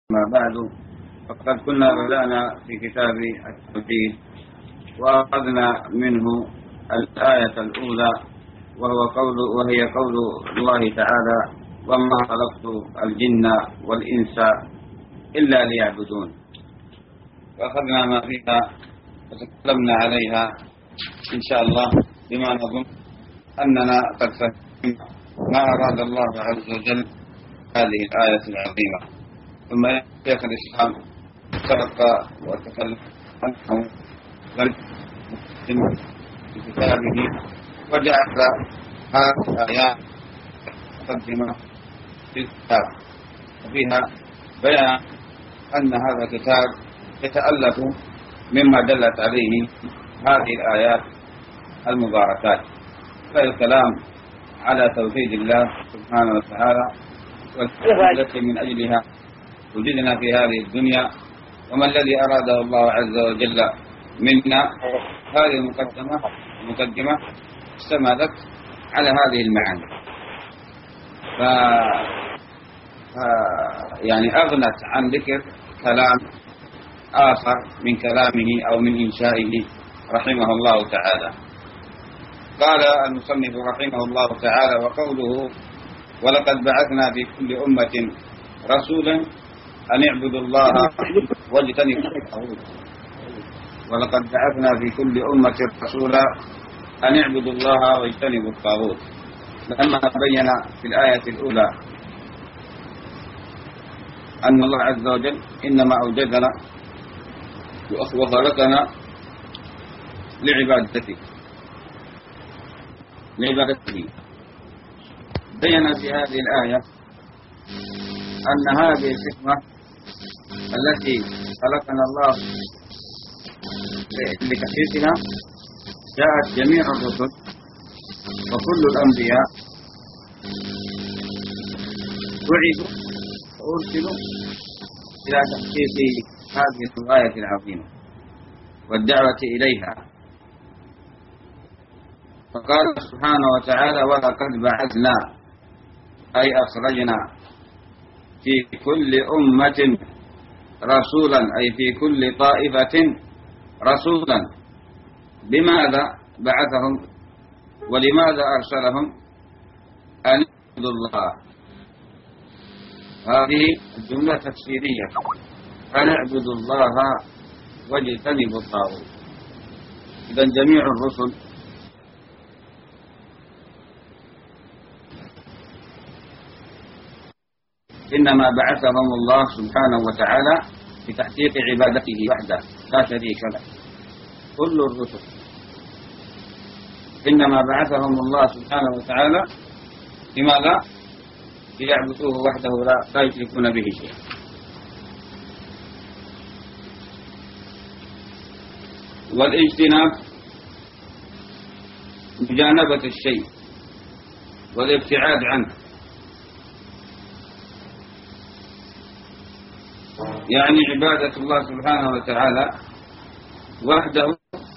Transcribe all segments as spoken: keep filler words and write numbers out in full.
ما بعد، فقد كنا بدأنا في كتاب التوحيد وأخذنا منه الآية الأولى، وهو قول وهي قول الله تعالى: وما خلقت الجن والإنس إلا ليعبدون. وأخذنا ما فيها وتكلمنا عليها إن شاء الله، بما نظن أننا قد فهمنا ما أراد الله عز وجل هذه الآية العظيمة. ثم شيخ الإسلام سبق وتكلم عنه في كتابه وجعل هذه الآيات مقدمة في الكتاب، وفيها بيان أن هذا الكتاب يتألف مما دلت عليه هذه الآيات المباركات، فالكلام على توحيد الله سبحانه وتعالى والتي من أجلها وجدنا في هذه الدنيا، وما الذي أراده الله عز وجل منا. هذه المقدمة المقدمة اشتملت على هذه المعاني، ف... ف... يعني أغنت عن ذكر كلام آخر من كلامه أو من إنشائه رحمه الله تعالى. قال المصنف رحمه الله تعالى: وقوله: ولقد بعثنا في كل أمة رسولا أن اعبدوا الله واجتنبوا الطاغوت. ولقد بعثنا في كل أمة رسولا أن اعبدوا الله واجتنبوا الطاغوت. لما بين في الآية الأولى أن الله عز وجل إنما أوجدنا وخلقنا لعبادته لعبادته بين في هذه الآية أن هذه الحكمة التي خلقنا الله لتحقيقها جاءت جميع الرسل وكل الأنبياء بعثوا وأرسلوا إلى تحقيق هذه الغاية العظيمة والدعوة إليها. فقال سبحانه وتعالى: ولقد بعثنا، أي أخرجنا في كل أمة رسولا، أي في كل طائفة رسولا. بماذا بعثهم ولماذا أرسلهم؟ أن اعبدوا الله. هذه الجملة تفسيرية: أن اعبدوا الله واجتنبوا الطاغوت. إذا جميع الرسل إنما بعثهم الله سبحانه وتعالى لتحقيق عبادته وحده لا شريك له. كل الرسل إنما بعثهم الله سبحانه وتعالى لماذا؟ ليعبدوه وحده لا يشركون به شيئا. والاجتناب مجانبة الشيء والابتعاد عنه، يعني عبادة الله سبحانه وتعالى وحده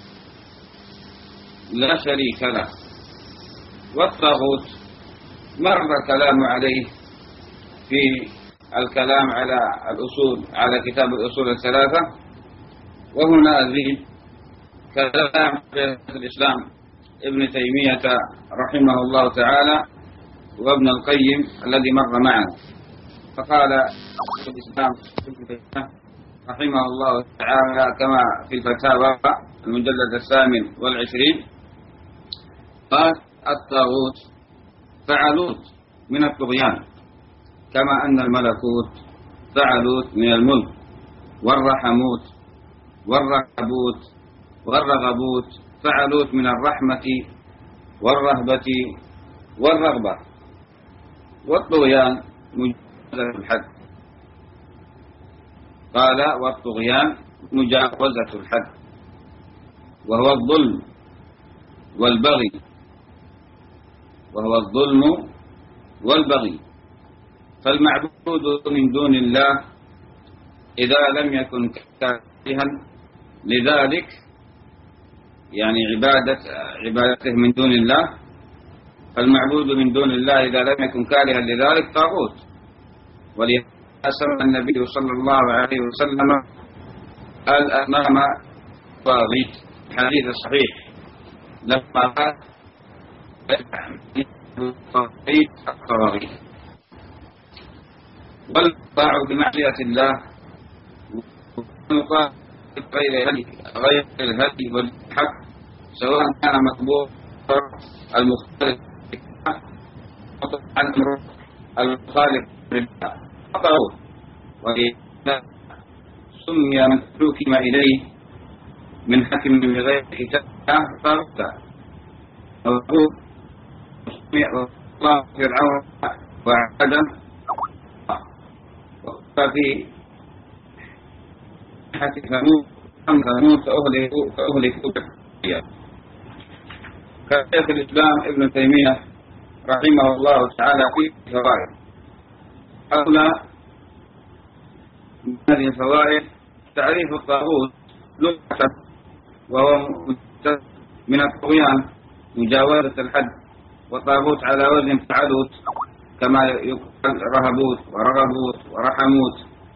لا شريك له. والطاغوت مر الكلام عليه في الكلام على الأصول، على كتاب الأصول الثلاثة، وهنا أزيد كلام شيخ الإسلام ابن تيمية رحمه الله تعالى وابن القيم الذي مر معنا. فقال شيخ الإسلام رحمه الله تعالى كما في الفتاوى المجلد الثامن والعشرين، قال: الطاغوت فعلوت من الطغيان، كما أن الملكوت فعلوت من الملك، والرحموت والرهبوت والرغبوت فعلوت من الرحمة والرهبة والرغبة. والطغيان مجاوزة الحد. قال: والطغيان مجاوزة الحد، وهو الظلم والبغي وهو الظلم والبغي. فالمعبود من دون الله إذا لم يكن كارها لذلك، يعني عبادة عبادته من دون الله، فالمعبود من دون الله إذا لم يكن كارها لذلك طاغوت. ولهذا سمى النبي صلى الله عليه وسلم الأمام طاغيت الحديث الصحيح لما قال الطاغيت الطواغيت والطاع بمعصية الله والمطاع غير غير الهدي والحق سواء كان مقبول المختلف عن المخالف لله خطأه وإذا سمي من حكم إليه من حكم بغير كتاب فارتا وقول الله فرعون وعدم وفي حكم ثمود ثمود فأهلكوا فأهلكوا كشيخ الإسلام ابن تيمية رحمه الله تعالى في فوائد حول هذه الفوائد تعريف الطاغوت لغة وهو من الطغيان مجاوزة الحد، والطاغوت على وزن فعلوت كما يقال رهبوت ورغبوت ورحموت،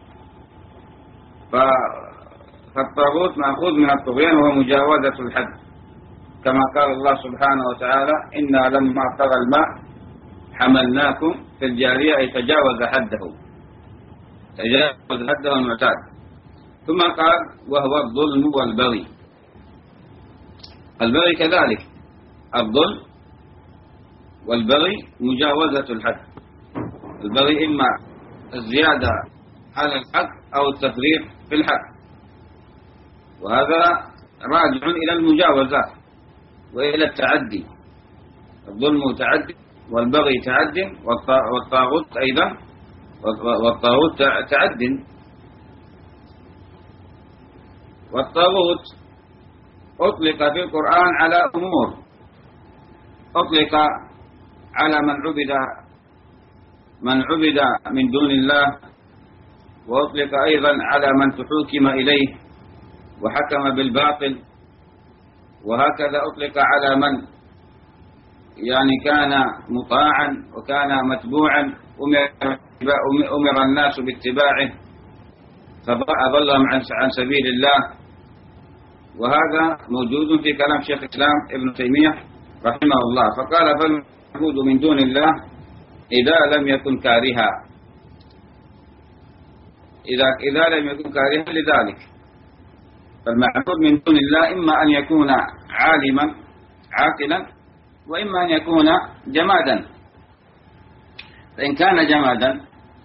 فالطاغوت مأخوذ من الطغيان وهو مجاوزة الحد كما قال الله سبحانه وتعالى إنا لما طغى الماء حملناكم في الجارية أي تجاوز حده تجاوز حده المعتاد. ثم قال وهو الظلم والبغي. البغي كذلك الظلم والبغي مجاوزة الحد. البغي إما الزيادة على الحق أو التفريط في الحق، وهذا راجع إلى المجاوزات وإلى التعدي. الظلم تعدي والبغي تعد والطاغوت أيضا والطاغوت تعد. والطاغوت أطلق في القرآن على أمور، أطلق على من عبد من عبد من دون الله، وأطلق أيضا على من تحوكم إليه وحكم بالباطل، وهكذا أطلق على من يعني كان مطاعا وكان متبوعا أمر الناس باتباعه فأضلهم عن سبيل الله. وهذا موجود في كلام شيخ الإسلام ابن تيمية رحمه الله، فقال فالمعبود من دون الله إذا لم يكن كارها، إذا إذا لم يكن كارها لذلك. فالمعبود من دون الله إما أن يكون عالما عاقلا وإما أن يكون جمادا. فإن كان جمادا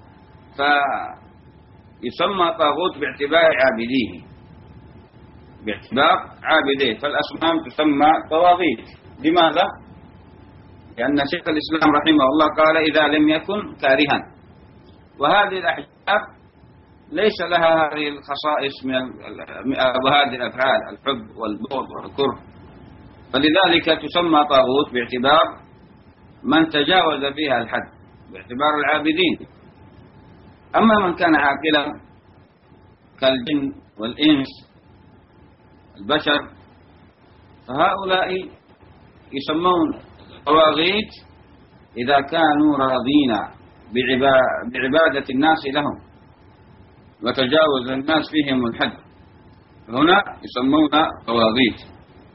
فيسمى طاغوت باعتبار عابديه، باعتبار عابديه، فالأصنام تسمى طواغيت. لماذا؟ لأن شيخ الإسلام رحمه الله قال إذا لم يكن كارها، وهذه الأحجار ليس لها هذه الخصائص من هذه الأفعال الحب والبغض والكره، فلذلك تسمى طاغوت باعتبار من تجاوز فيها الحد، باعتبار العابدين. أما من كان عاقلا كالجن والإنس البشر فهؤلاء يسمون طواغيت إذا كانوا راضين بعبادة الناس لهم وتجاوز الناس فيهم الحد، هنا يسمون طواغيت.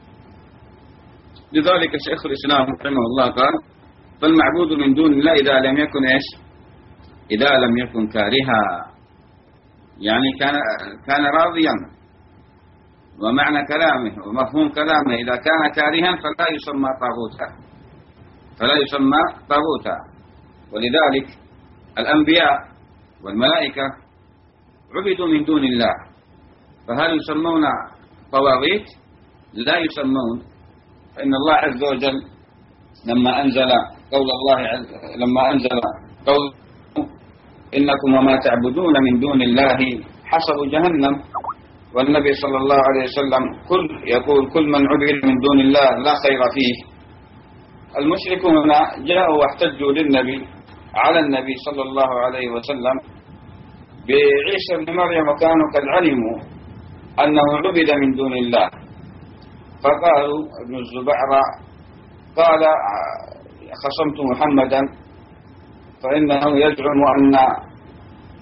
لذلك شيخ الإسلام رحمه الله قال فالمعبود من دون الله إذا لم يكن إيش؟ إذا لم يكن كارها، يعني كان كان راضيا، ومعنى كلامه ومفهوم كلامه إذا كان كارها فلا يسمى طاغوتا، فلا يسمى طاغوتا. ولذلك الأنبياء والملائكة عبدوا من دون الله، فهل يسمون طواغيت؟ لا يسمون. فإن الله عز وجل لما أنزل قول الله عز لما أنزل قول إنكم وما تعبدون من دون الله حصب جهنم، والنبي صلى الله عليه وسلم كل يقول كل من عبد من دون الله لا خير فيه. المشركون جاءوا واحتجوا للنبي على النبي صلى الله عليه وسلم بعيسى بن مريم، وكانوا قد علموا أنه عبد من دون الله، فقالوا ابن الزبعرة قال خصمت محمدا فإنه يزعم أن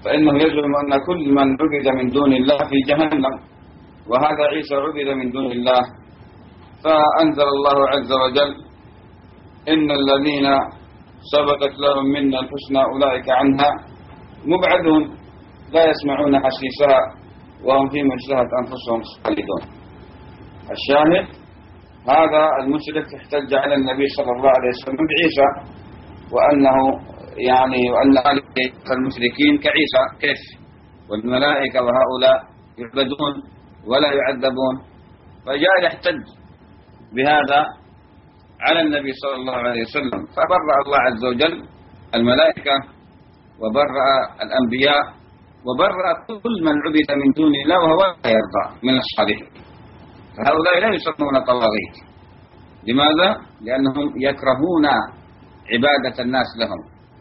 فإنه يزعم أن كل من عبد من دون الله في جهنم، وهذا عيسى عبد من دون الله. فأنزل الله عز وجل: إن الذين سبقت لهم منا الحسنى أولئك عنها مبعدون لا يسمعون حسيسها وهم فيما اشتهت أنفسهم خالدون. الشاهد: هذا المشرك احتج على النبي صلى الله عليه وسلم بعيسى، وأنه يعني وأن المشركين كعيسى كيف، والملائكة وهؤلاء يعبدون ولا يعذبون. فجاء يحتج بهذا على النبي صلى الله عليه وسلم، فبرأ الله عز وجل الملائكة وبرأ الأنبياء وبرأ كل من عبد من دون الله وهو لا يرضى من الصالحين. فهؤلاء لا يسمون طواغيت. لماذا؟ لأنهم يكرهون عبادة الناس لهم.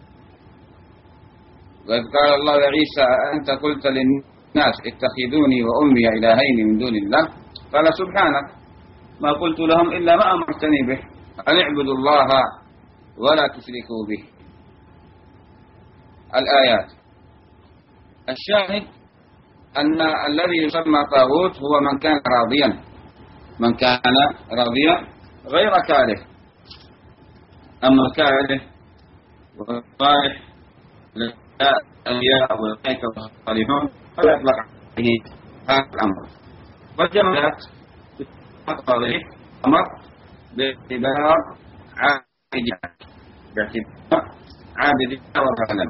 وإذ قال الله يا عيسى أنت قلت للناس اتخذوني وأمي إلهين من دون الله، قال سبحانك ما قلت لهم إلا ما أمرتني به أن اعبدوا الله ولا تشركوا به. الآيات. الشاهد أن الذي يسمى طاغوت هو من كان راضيا، من كان راضيا غير كاره. أما الكاره والصالح الأنبياء والملائكة والصالحون فلا يطلق عليه هذا الأمر. والجماعات الطاغية أمر باعتبار عابدين باعتبار عابدين وظالم.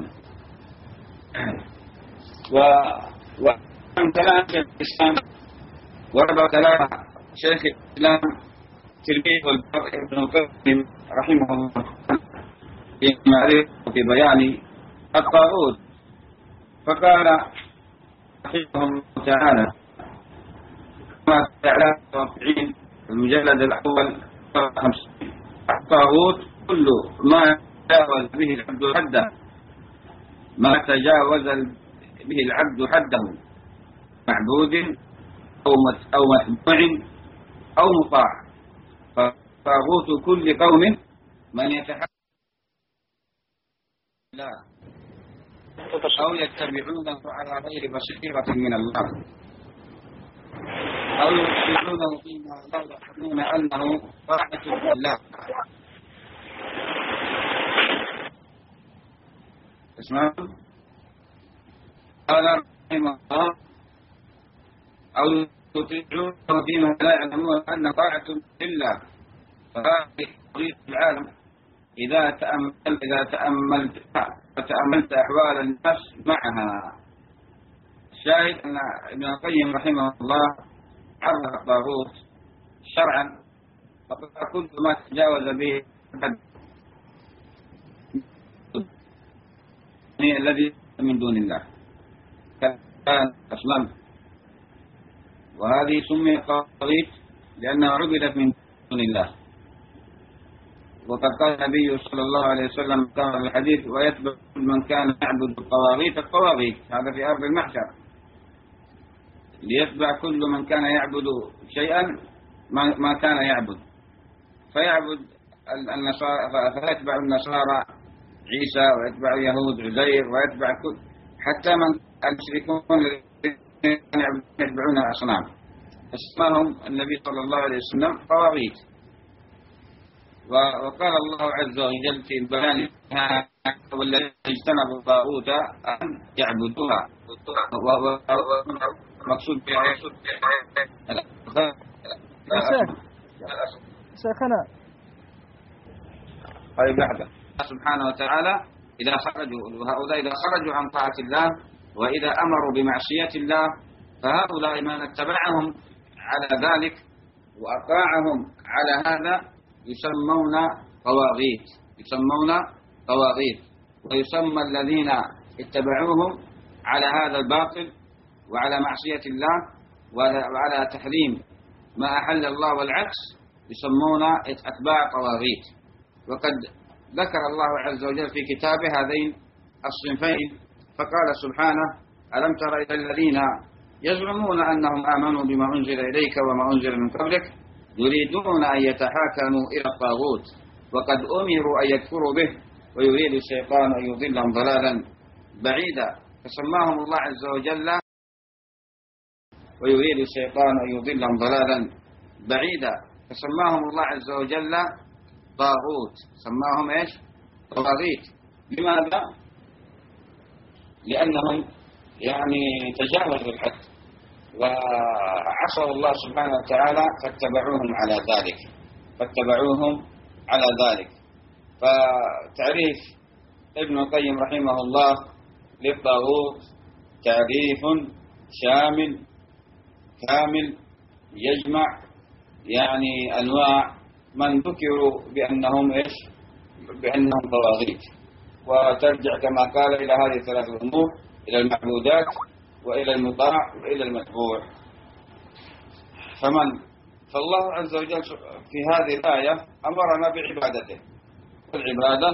وعن كلام شيخ الإسلام ورد كلام شيخ الإسلام تلميذ والبر ابن القيم رحمه الله في معرفة في بيان الطاغوت، فقال رحمه الله تعالى كما في إعلام الواقعين في المجلد الأول خمسين: الطاغوت كل ما تجاوز به العبد حده ما تجاوز به العبد حده معبود أو متبوع أو مطاع. فطاغوت كل قوم من يتحكم لا أو يتبعونه على غير بصيرة من الله، أو يتبعونه فيما لا يعلمون أنه طاعة لله. اسمعوا قال رحمه الله: أو يطيعونه فيما لا يعلمون أن طاعة لله. فهذه قضية العالم إذا تأملت إذا تأملت تأملت أحوال الناس معها. الشاهد أن ابن القيم رحمه الله عرف الطاغوت شرعا، فقال كل ما تجاوز به الحد الذي من دون الله كان أصلا، وهذه سمي طاغيت لأنها عبدت من دون الله. وقد قال النبي صلى الله عليه وسلم كما في الحديث: ويتبع من كان يعبد الطواغيت الطواغيت. هذا في أرض المحشر، ليتبع كل من كان يعبد شيئا ما كان يعبد، فيعبد النصارى فيتبع النصارى عيسى، ويتبع اليهود عزير، ويتبع كل حتى من المشركون الذين يتبعون أصنام اسمهم النبي صلى الله عليه وسلم طواغيت. وقال الله عز وجل في البيان: والذين اجتنبوا الطاغوت أن يعبدوها. مقصود بها شيخنا طيب لحظة. سبحانه وتعالى إذا خرجوا وهؤلاء إذا خرجوا عن طاعة الله وإذا أمروا بمعصية الله، فهؤلاء من اتبعهم على ذلك وأطاعهم على هذا يسمون طواغيت يسمون طواغيت ويسمى الذين اتبعوهم على هذا الباطل وعلى معصية الله وعلى تحريم ما أحل الله والعكس يسمون أتباع طواغيت. وقد ذكر الله عز وجل في كتابه هذين الصنفين، فقال سبحانه: ألم تر إلى الذين يزعمون أنهم آمنوا بما أنزل إليك وما أنزل من قبلك يريدون أن يتحاكموا إلى الطاغوت وقد أمروا أن يكفروا به ويريد الشيطان أن يضلهم ضلالا بعيدا. فسماهم الله عز وجل، ويريد الشيطان أن يضلهم ضلالا بعيدا، فسماهم الله عز وجل طاغوت، سماهم إيش؟ طواغيت. لماذا؟ لأنهم يعني تجاوزوا الحد وعصوا الله سبحانه وتعالى، فاتبعوهم على ذلك فاتبعوهم على ذلك. فتعريف ابن القيم رحمه الله للطاغوت تعريف شامل كامل يجمع يعني أنواع من ذكروا بأنهم إيش؟ بأنهم طواغيت، وترجع كما قال إلى هذه الثلاث أمور: إلى المعبودات وإلى المطاع وإلى المتبوع. فمن فالله عز وجل في هذه الآية أمرنا بعبادته، والعبادة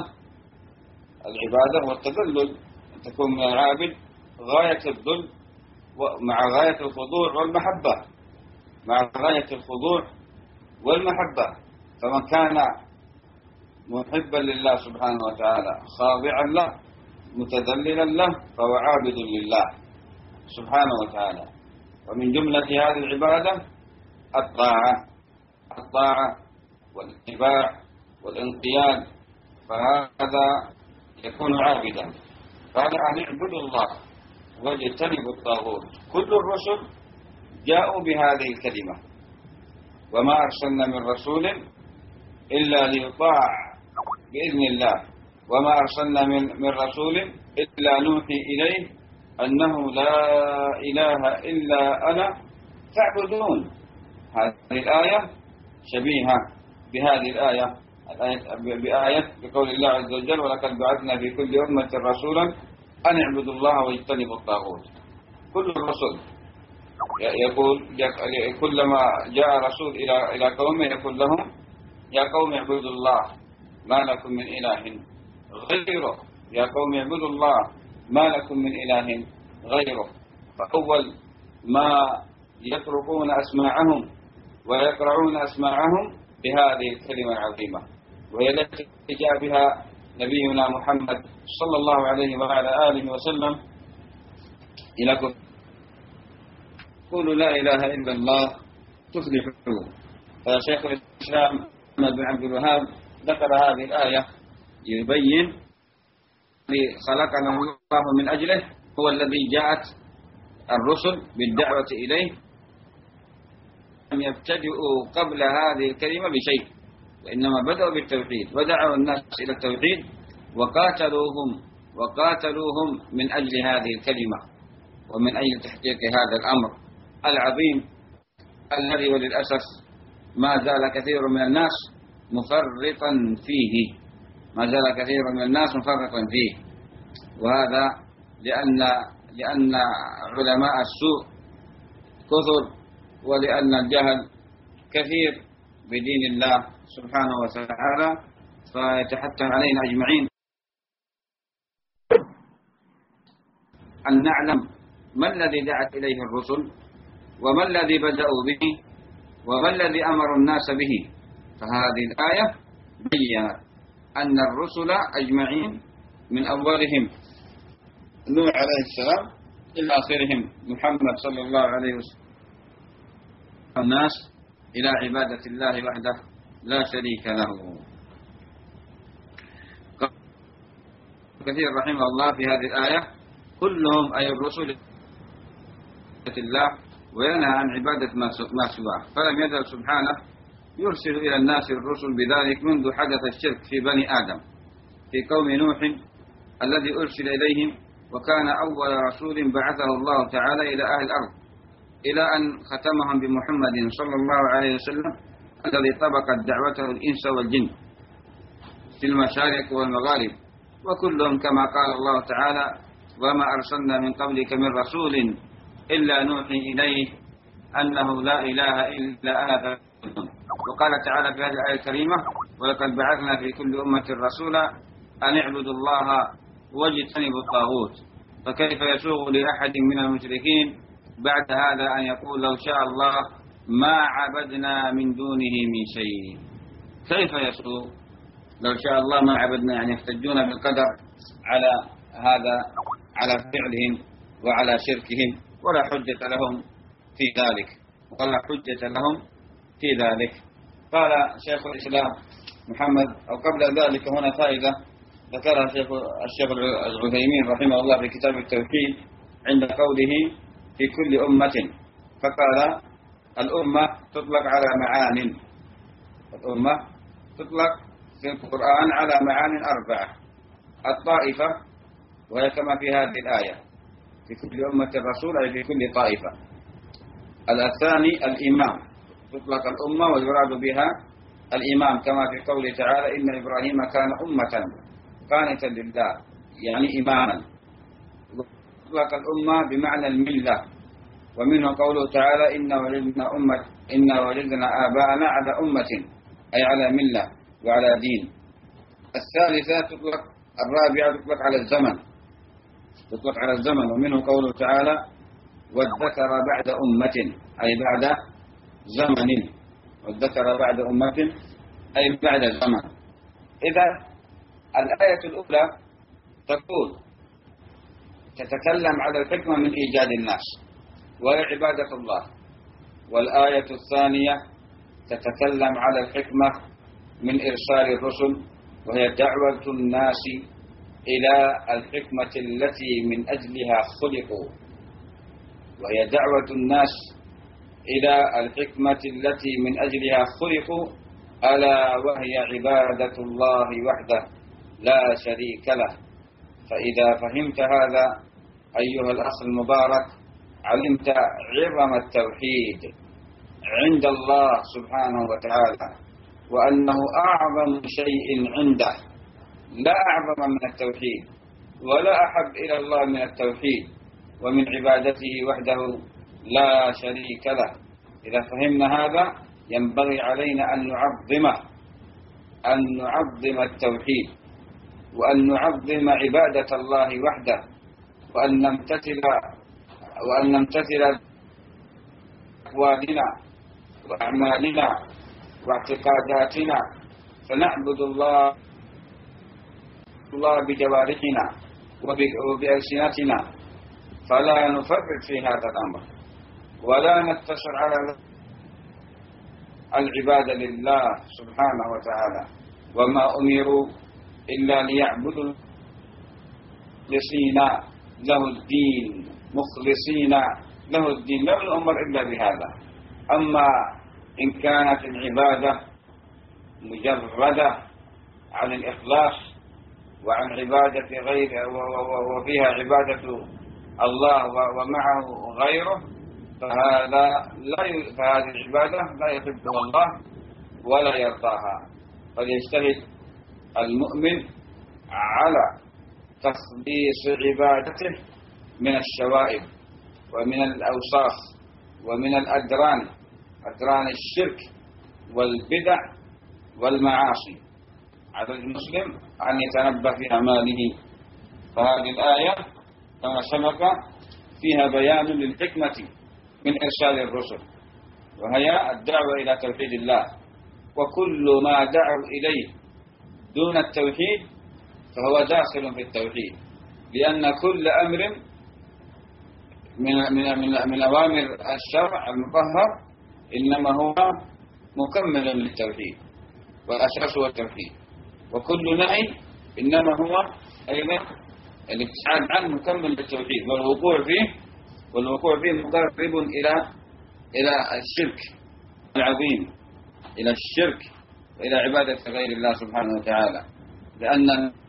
العبادة والتذلل، أن تكون من العابد غاية الذل مع غاية الخضوع والمحبة مع غاية الخضوع والمحبة. فمن كان محبا لله سبحانه وتعالى خاضعا له متذللا له فهو عابد لله سبحانه وتعالى. ومن جملة هذه العبادة الطاعة الطاعة والاتباع والانقياد، فهذا يكون عابدا. قال أن اعبدوا الله واجتنبوا الطاغوت. كل الرسل جاءوا بهذه الكلمة: وما أرسلنا من رسول إلا ليطاع بإذن الله، وما أرسلنا من من رسول إلا نوحي إليه أنه لا إله إلا أنا فاعبدون. هذه الآية شبيهة بهذه الآية بآية بقول الله عز وجل: ولقد بعثنا في كل أمة رسولا أن اعبدوا الله واجتنبوا الطاغوت. كل الرسل يقول كلما جاء رسول إلى إلى قومه يقول لهم: يا قوم اعبدوا الله ما لكم من إله غيره، يا قوم اعبدوا الله ما لكم من إله غيره. فأول ما يتركون أسماعهم ويقرعون أسماعهم بهذه الكلمة العظيمة، وهي التي جاء بها نبينا محمد صلى الله عليه وعلى آله وسلم إلى كفر: قولوا لا إله إلا الله تفلحوا. فشيخ الإسلام محمد بن عبد الوهاب ذكر هذه الآية يبين خلقنا الله من أجله، هو الذي جاءت الرسل بالدعوة إليه، لم يبتدئوا قبل هذه الكلمة بشيء، وإنما بدأوا بالتوحيد ودعوا الناس إلى التوحيد وقاتلوهم وقاتلوهم من أجل هذه الكلمة ومن أجل تحقيق هذا الأمر العظيم الذي وللأسف ما زال كثير من الناس مفرطا فيه ما زال كثير من الناس مفرطا فيه وهذا لأن لأن علماء السوء كثر، ولأن الجهل كثير بدين الله سبحانه وتعالى. فيتحتم علينا أجمعين أن نعلم ما الذي دعت إليه الرسل، وما الذي بدأوا به، وما الذي أمر الناس به. فهذه الآية بيّنت أن الرسل أجمعين من أولهم نوح عليه السلام إلى آخرهم محمد صلى الله عليه وسلم الناس إلى عبادة الله وحده لا شريك له. كثير رحمه الله في هذه الآية كلهم أي الرسل الله، وينهى عن عبادة ما سواه. فلم يزل سبحانه يرسل إلى الناس الرسل بذلك منذ حدث الشرك في بني آدم في قوم نوح الذي أرسل إليهم، وكان أول رسول بعثه الله تعالى إلى أهل الأرض، إلى أن ختمهم بمحمد صلى الله عليه وسلم الذي طبقت دعوته الإنس والجن في المشارق والمغارب، وكلهم كما قال الله تعالى: وما أرسلنا من قبلك من رسول إلا نوحي إليه أنه لا إله إلا أنا فاعبدون. وقال تعالى في هذه الآية الكريمة: ولقد بعثنا في كل أمة رسولا أن اعبدوا الله واجتنبوا الطاغوت. فكيف يسوغ لأحد من المشركين بعد هذا أن يقول: لو شاء الله ما عبدنا من دونه من شيء؟ كيف يسوغ لو شاء الله ما عبدنا؟ يعني يحتجون بالقدر على هذا على فعلهم وعلى شركهم، ولا حجة لهم في ذلك ولا حجة لهم في ذلك. قال شيخ الإسلام محمد، أو قبل ذلك هنا فائدة ذكرها الشيخ الشيخ العثيمين رحمه الله في كتاب التوحيد عند قوله في كل أمة، فقال الأمة تطلق على معان، الأمة تطلق في القرآن على معان أربعة: الطائفة، وهي كما في هذه الآية في كل أمة الرسول أي في كل طائفة. الثاني الإمام، تطلق الأمة ويراد بها الإمام كما في قوله تعالى إن إبراهيم كان أمة قانتا لله، يعني إماما. تطلق الأمة بمعنى الملة، ومنه قوله تعالى إن وجدنا أمة إن وجدنا آباءنا على أمة أي على ملة وعلى دين. الثالثة تطلق الرابعة تطلق على الزمن، تطلق على الزمن، ومنه قوله تعالى والذكر بعد أمة أي بعد زمن، والذكر بعد أمة أي بعد زمن. إذا الآية الأولى تقول تتكلم على الحكمة من إيجاد الناس وهي عبادة الله، والآية الثانية تتكلم على الحكمة من إرسال الرسل وهي دعوة الناس إلى الحكمة التي من أجلها خلقوا، وهي دعوة الناس إلى الحكمة التي من أجلها خلقوا، ألا وهي عبادة الله وحده لا شريك له. فإذا فهمت هذا أيها الأخ المبارك علمت عظم التوحيد عند الله سبحانه وتعالى، وأنه أعظم شيء عنده، لا أعظم من التوحيد ولا أحب إلى الله من التوحيد ومن عبادته وحده لا شريك له. إذا فهمنا هذا ينبغي علينا أن نعظمه، أن نعظم التوحيد، وأن نعظم عبادة الله وحده، وأن نمتثل وأن نمتثل أقوالنا وأعمالنا واعتقاداتنا، فنعبد الله الله بجوارحنا وبألسنتنا، فلا نفرط في هذا الأمر ولا نقتصر على العبادة لله سبحانه وتعالى. وما أمروا إلا ليعبدوا مخلصين له الدين، مخلصين له الدين، لا نؤمر إلا بهذا. أما إن كانت العبادة مجردة عن الإخلاص وعن عبادة غيره وفيها عبادة الله ومعه غيره، فهذا لا ي... فهذه العبادة لا يحبها الله ولا يرضاها. فليجتهد المؤمن على تخليص عبادته من الشوائب ومن الأوساخ ومن الأدران، أدران الشرك والبدع والمعاصي. على المسلم أن يتنبه في أعماله. فهذه الآية كما سبق فيها بيان للحكمة من إرسال الرسل، وهي الدعوة إلى توحيد الله، وكل ما دعوا إليه دون التوحيد فهو داخل في التوحيد، لأن كل أمر من من من, من أوامر الشرع المطهر إنما هو مكمل للتوحيد، والأساس هو التوحيد، وكل نهي إنما هو أيضا الابتعاد عنه مكمل للتوحيد، والوقوع فيه والوقوع فيه مقرب إلى إلى الشرك العظيم، إلى الشرك وإلى عبادة غير الله سبحانه وتعالى. لأن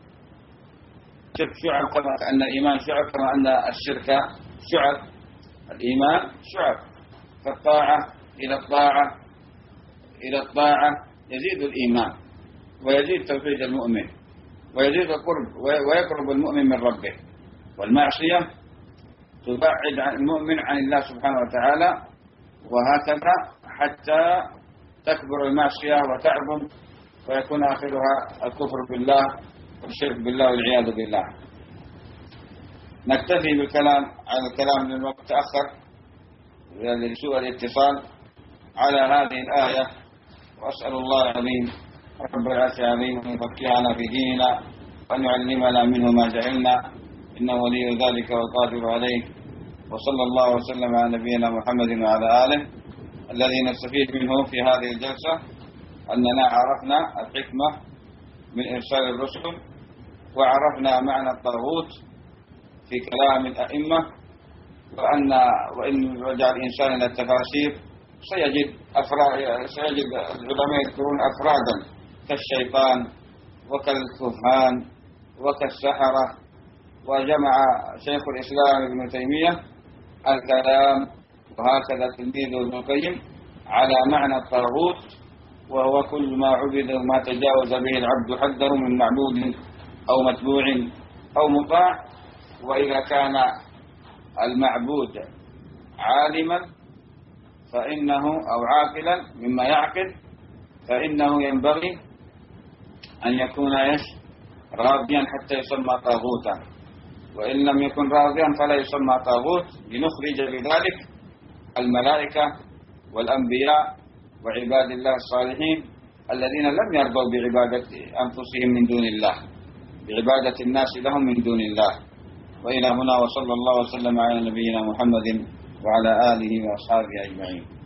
الشرك شعب كما أن الإيمان شعب، كما أن الشرك شعب، الإيمان شعب. فالطاعة إلى الطاعة إلى الطاعة يزيد الإيمان ويزيد توحيد المؤمن ويزيد القرب ويقرب المؤمن من ربه، والمعصية تبعد عن المؤمن عن الله سبحانه وتعالى، وهكذا حتى تكبر المعصية وتعظم ويكون آخرها الكفر بالله والشرك بالله والعياذ بالله. نكتفي بالكلام على الكلام من الوقت تأخر لسوء الاتصال على هذه الآية، وأسأل الله العظيم رب العرش العظيم أن يفقهنا في ديننا وأن يعلمنا منه ما جهلنا، إنه ولي ذلك والقادر عليه. وصلى الله وسلم على نبينا محمد وعلى آله. الذي نستفيد منه في هذه الجلسة أننا عرفنا الحكمة من إرسال الرسل، وعرفنا معنى الطاغوت في كلام الأئمة، وأن وإن رجع الإنسان إلى التفاسير سيجد أفراد سيجد العلماء يذكرون أفرادا كالشيطان وكالكهان وكالسحرة. وجمع شيخ الإسلام ابن تيمية الكلام وهكذا تلميذه ابن القيم على معنى الطاغوت، وهو كل ما عبد وما تجاوز به العبد حده من معبود أو متبوع أو مطاع. وإذا كان المعبود عالما فإنه أو عاقلا مما يعقل فإنه ينبغي أن يكون راضيا حتى يسمى طاغوتا، وإن لم يكن راضيا فلا يسمى طاغوت، لنخرج بذلك الملائكة والأنبياء وعباد الله الصالحين الذين لم يرضوا بعبادة أنفسهم من دون الله، بعبادة الناس لهم من دون الله. وإلى هنا، وصلى الله وسلم على نبينا محمد وعلى آله وأصحابه أجمعين.